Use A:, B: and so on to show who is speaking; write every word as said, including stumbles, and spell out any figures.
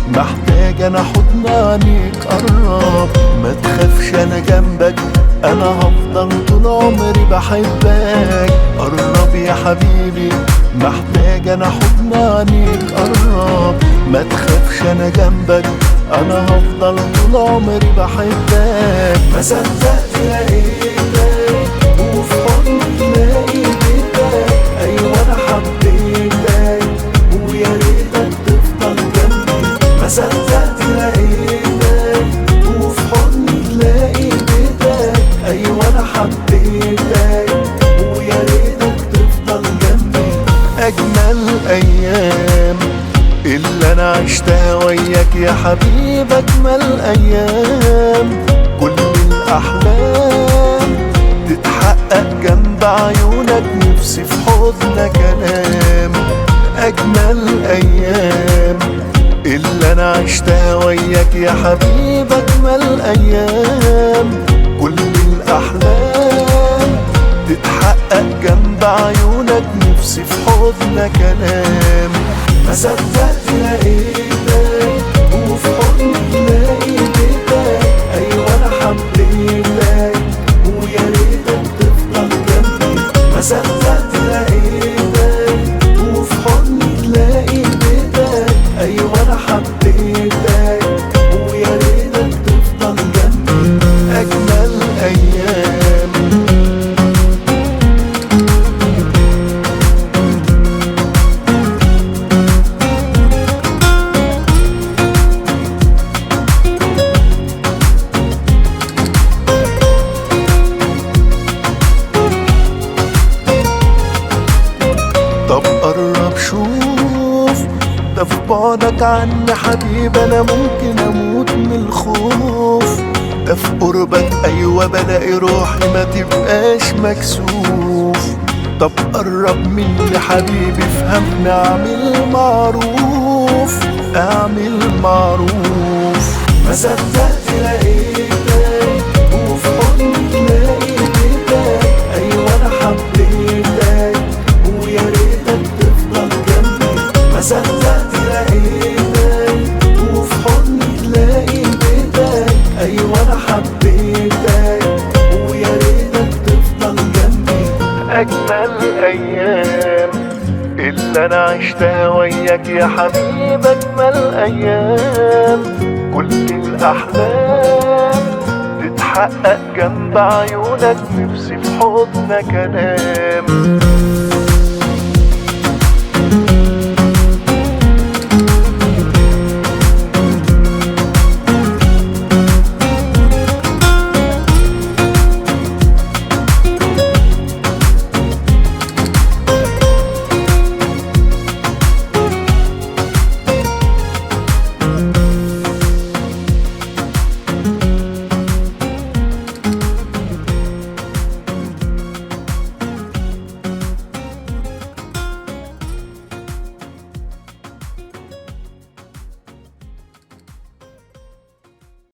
A: محتاج انا حضن عينيك، قرب ما تخافش انا جنبك، انا هفضل طول عمري بحبك. قرب يا حبيبي محتاج انا حضن عينيك، قرب ما تخافش انا جنبك، انا هفضل طول عمري بحبك. ما صدقت لقيتك وفي حضني تلاقي بيتك، ايوه انا حبيتك ويا ريتك تفضل جنبي. ما صدقت لقيتك وفي حضني تلاقي بيتك، ايوه انا حبيتك ويا ريتك تفضل جنبي. اجمل ايام اللي انا عشتها وياك يا حبيب، اجمل ايام كل الاحلام تتحقق جنب عيونك، نفسي في حضنك انام. اجمل ايام اللي انا عشتها وياك يا حبيب، اجمل ايام كل الاحلام تتحقق جنب عيونك، نفسي في حضنك انام. ما صدقت لقيتك وفي حضني تلاقي بيتك، ايوه انا حبيتك ويا ريتك تفضل جنبي. ما صدقت لقيتك وفي حضني تلاقي بيتك، ايوه انا حبيتك ويا ريتك تفضل جنبي. اجمل ايام طب قرب شوف، ده في بعدك عني حبيب انا ممكن اموت من الخوف، ده في قربك ايوه بلاقي روحي ما تبقاش مكسوف. طب قرب مني حبيبي افهمني، اعمل معروف اعمل معروف. ما صدقت لقيتك وفي حضني تلاقي بيتك، ايوه انا حبيتك ويا ريتك تفضل جنبي. ما صدقت لقيتك وفي حضني تلاقي بيتك، ايوه انا حبيتك ويا ريتك تفضل جنبي. اجمل ايام اللي انا عشتها وياك يا حبيب، اجمل ايام كل الاحلام تتحقق جنب عيونك، نفسي في حضنك انام.